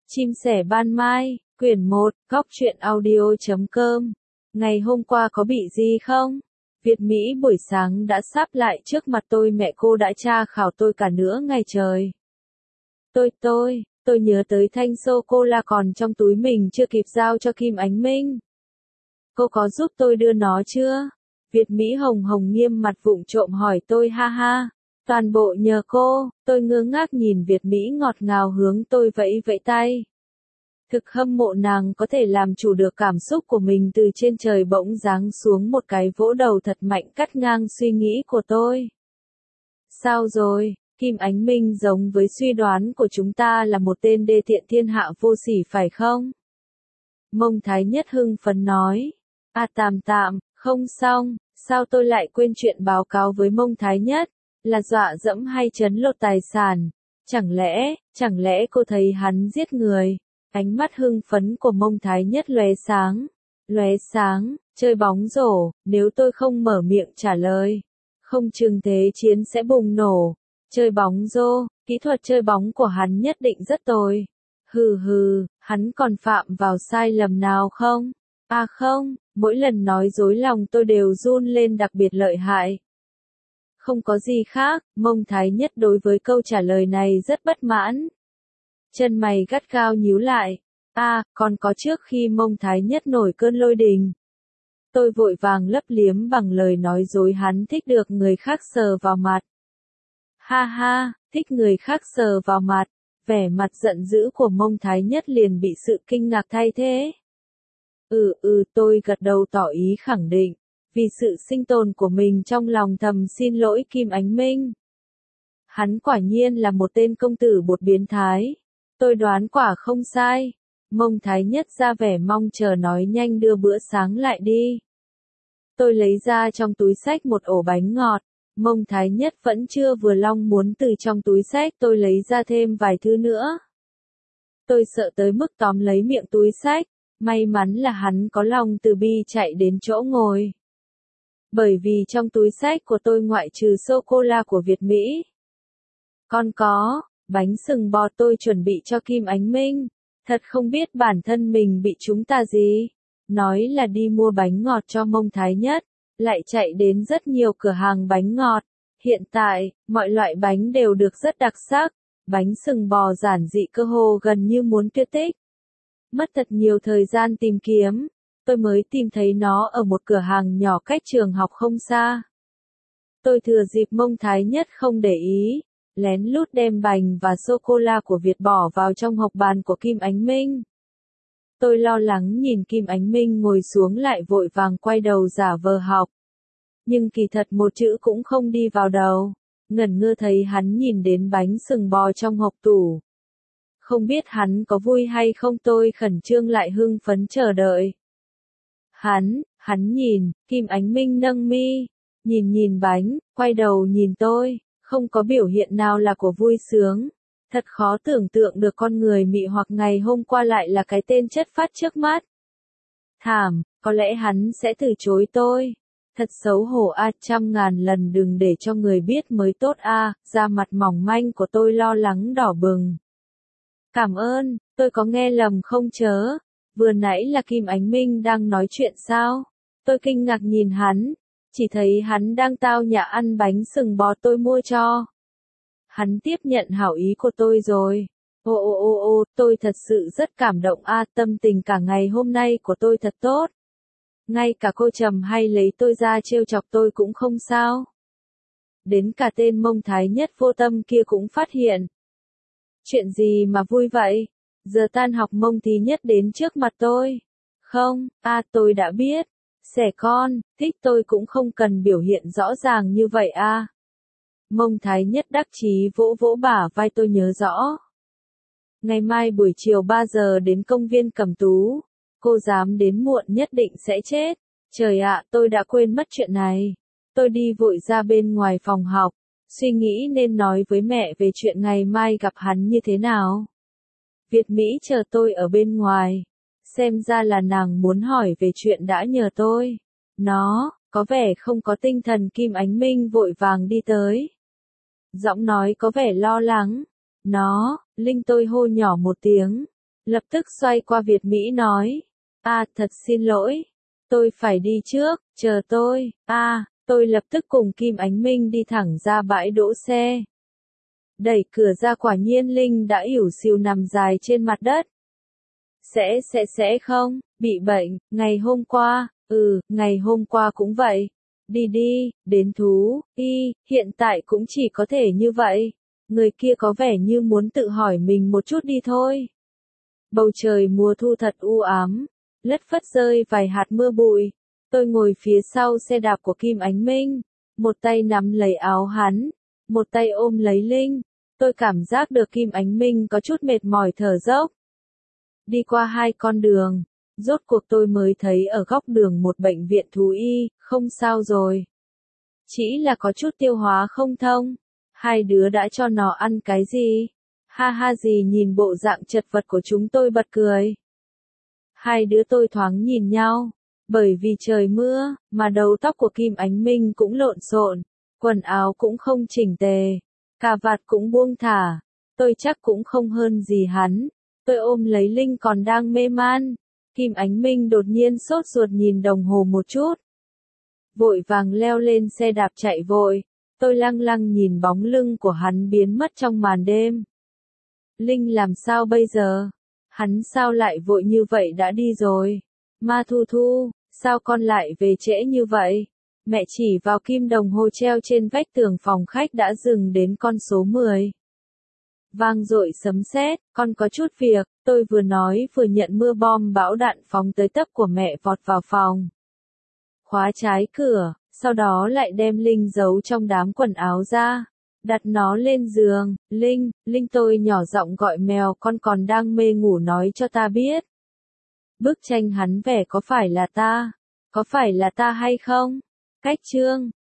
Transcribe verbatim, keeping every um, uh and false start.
Chim sẻ ban mai, quyển một, góc truyện audio chấm com. Ngày hôm qua có bị gì không? Việt Mỹ buổi sáng đã sắp lại trước mặt tôi, mẹ cô đã tra khảo tôi cả nửa ngày trời. Tôi tôi, tôi nhớ tới thanh sô-cô-la còn trong túi mình chưa kịp giao cho Kim Ánh Minh. Cô có giúp tôi đưa nó chưa? Việt Mỹ hồng hồng nghiêm mặt vụng trộm hỏi tôi, ha ha. Toàn bộ nhờ cô. Tôi ngơ ngác nhìn Việt Mỹ ngọt ngào hướng tôi vẫy vẫy tay. Thực hâm mộ nàng có thể làm chủ được cảm xúc của mình, từ trên trời bỗng giáng xuống một cái vỗ đầu thật mạnh cắt ngang suy nghĩ của tôi. Sao rồi? Kim Ánh Minh giống với suy đoán của chúng ta là một tên đê tiện thiên hạ vô sỉ phải không? Mông Thái Nhất hưng phấn nói. À tạm tạm, không xong, sao tôi lại quên chuyện báo cáo với Mông Thái Nhất? Là dọa dẫm hay trấn lột tài sản? Chẳng lẽ, chẳng lẽ cô thấy hắn giết người? Ánh mắt hưng phấn của Mông Thái Nhất lóe sáng. Lóe sáng, chơi bóng rổ, nếu tôi không mở miệng trả lời, không chừng thế chiến sẽ bùng nổ. Chơi bóng rổ, kỹ thuật chơi bóng của hắn nhất định rất tồi. Hừ hừ, hắn còn phạm vào sai lầm nào không? À không, mỗi lần nói dối lòng tôi đều run lên đặc biệt lợi hại. Không có gì khác. Mông Thái Nhất đối với câu trả lời này rất bất mãn. Chân mày gắt gao nhíu lại. À, còn có trước khi Mông Thái Nhất nổi cơn lôi đình, tôi vội vàng lấp liếm bằng lời nói dối hắn thích được người khác sờ vào mặt. Ha ha, thích người khác sờ vào mặt. Vẻ mặt giận dữ của Mông Thái Nhất liền bị sự kinh ngạc thay thế. Ừ ừ, tôi gật đầu tỏ ý khẳng định. Vì sự sinh tồn của mình trong lòng thầm xin lỗi Kim Ánh Minh. Hắn quả nhiên là một tên công tử bột biến thái. Tôi đoán quả không sai. Mông Thái Nhất ra vẻ mong chờ nói, nhanh đưa bữa sáng lại đi. Tôi lấy ra trong túi xách một ổ bánh ngọt. Mông Thái Nhất vẫn chưa vừa lòng, muốn từ trong túi xách tôi lấy ra thêm vài thứ nữa. Tôi sợ tới mức tóm lấy miệng túi xách. May mắn là hắn có lòng từ bi chạy đến chỗ ngồi. Bởi vì trong túi xách của tôi ngoại trừ sô-cô-la của Việt Mỹ, còn có bánh sừng bò tôi chuẩn bị cho Kim Ánh Minh. Thật không biết bản thân mình bị chúng ta gì. Nói là đi mua bánh ngọt cho Mông Thái Nhất, lại chạy đến rất nhiều cửa hàng bánh ngọt. Hiện tại, mọi loại bánh đều được rất đặc sắc. Bánh sừng bò giản dị cơ hồ gần như muốn tuyệt tích. Mất thật nhiều thời gian tìm kiếm, tôi mới tìm thấy nó ở một cửa hàng nhỏ cách trường học không xa. Tôi thừa dịp Mông Thái Nhất không để ý, lén lút đem bánh và sô-cô-la của Việt bỏ vào trong hộc bàn của Kim Ánh Minh. Tôi lo lắng nhìn Kim Ánh Minh ngồi xuống lại vội vàng quay đầu giả vờ học. Nhưng kỳ thật một chữ cũng không đi vào đầu. Ngẩn ngơ thấy hắn nhìn đến bánh sừng bò trong hộc tủ. Không biết hắn có vui hay không, tôi khẩn trương lại hưng phấn chờ đợi. Hắn, hắn nhìn, Kim Ánh Minh nâng mi, nhìn nhìn bánh, quay đầu nhìn tôi, không có biểu hiện nào là của vui sướng. Thật khó tưởng tượng được con người mị hoặc ngày hôm qua lại là cái tên chất phát trước mắt. Thảm, có lẽ hắn sẽ từ chối tôi. Thật xấu hổ a, trăm ngàn lần đừng để cho người biết mới tốt a. Da mặt mỏng manh của tôi lo lắng đỏ bừng. Cảm ơn, tôi có nghe lầm không chớ? Vừa nãy là Kim Ánh Minh đang nói chuyện sao? Tôi kinh ngạc nhìn hắn, chỉ thấy hắn đang tao nhã ăn bánh sừng bò tôi mua cho. Hắn tiếp nhận hảo ý của tôi rồi. Ô ô ô ô, tôi thật sự rất cảm động a, tâm tình cả ngày hôm nay của tôi thật tốt. Ngay cả cô Trầm hay lấy tôi ra trêu chọc tôi cũng không sao. Đến cả tên Mông Thái Nhất vô tâm kia cũng phát hiện. Chuyện gì mà vui vậy? Giờ tan học Mông Thái Nhất đến trước mặt tôi. Không, à tôi đã biết. Xẻ con, thích tôi cũng không cần biểu hiện rõ ràng như vậy à. Mông Thái Nhất đắc chí vỗ vỗ bả vai tôi, nhớ rõ. Ngày mai buổi chiều ba giờ đến công viên Cẩm Tú. Cô dám đến muộn nhất định sẽ chết. Trời ạ, tôi đã quên mất chuyện này. Tôi đi vội ra bên ngoài phòng học. Suy nghĩ nên nói với mẹ về chuyện ngày mai gặp hắn như thế nào. Việt Mỹ chờ tôi ở bên ngoài. Xem ra là nàng muốn hỏi về chuyện đã nhờ tôi. Nó, có vẻ không có tinh thần. Kim Ánh Minh vội vàng đi tới. Giọng nói có vẻ lo lắng. Nó, Linh tôi hô nhỏ một tiếng. Lập tức xoay qua Việt Mỹ nói. À, thật xin lỗi. Tôi phải đi trước, chờ tôi. À, tôi lập tức cùng Kim Ánh Minh đi thẳng ra bãi đỗ xe. Đẩy cửa ra quả nhiên Linh đã ỉu xìu nằm dài trên mặt đất. Sẽ sẽ sẽ không, bị bệnh, ngày hôm qua, ừ, ngày hôm qua cũng vậy. Đi đi, đến thú, y, hiện tại cũng chỉ có thể như vậy. Người kia có vẻ như muốn tự hỏi mình một chút đi thôi. Bầu trời mùa thu thật u ám, lất phất rơi vài hạt mưa bụi. Tôi ngồi phía sau xe đạp của Kim Ánh Minh, một tay nắm lấy áo hắn, một tay ôm lấy Linh. Tôi cảm giác được Kim Ánh Minh có chút mệt mỏi thở dốc. Đi qua hai con đường, rốt cuộc tôi mới thấy ở góc đường một bệnh viện thú y, không sao rồi. Chỉ là có chút tiêu hóa không thông. Hai đứa đã cho nó ăn cái gì? Ha ha gì nhìn bộ dạng chật vật của chúng tôi bật cười. Hai đứa tôi thoáng nhìn nhau. Bởi vì trời mưa, mà đầu tóc của Kim Ánh Minh cũng lộn xộn, quần áo cũng không chỉnh tề, cà vạt cũng buông thả. Tôi chắc cũng không hơn gì hắn. Tôi ôm lấy Linh còn đang mê man. Kim Ánh Minh đột nhiên sốt ruột nhìn đồng hồ một chút. Vội vàng leo lên xe đạp chạy vội. Tôi lăng lăng nhìn bóng lưng của hắn biến mất trong màn đêm. Linh làm sao bây giờ? Hắn sao lại vội như vậy đã đi rồi? Ma Thu Thu, sao con lại về trễ như vậy? Mẹ chỉ vào kim đồng hồ treo trên vách tường phòng khách đã dừng đến con số mười. Vang dội sấm sét, con có chút việc, tôi vừa nói vừa nhận mưa bom bão đạn phóng tới tấp của mẹ vọt vào phòng. Khóa trái cửa, sau đó lại đem Linh giấu trong đám quần áo ra, đặt nó lên giường. Linh, Linh tôi nhỏ giọng gọi mèo con còn đang mê ngủ nói cho ta biết. Bức tranh hắn vẽ có phải là ta? Có phải là ta hay không? Cách chương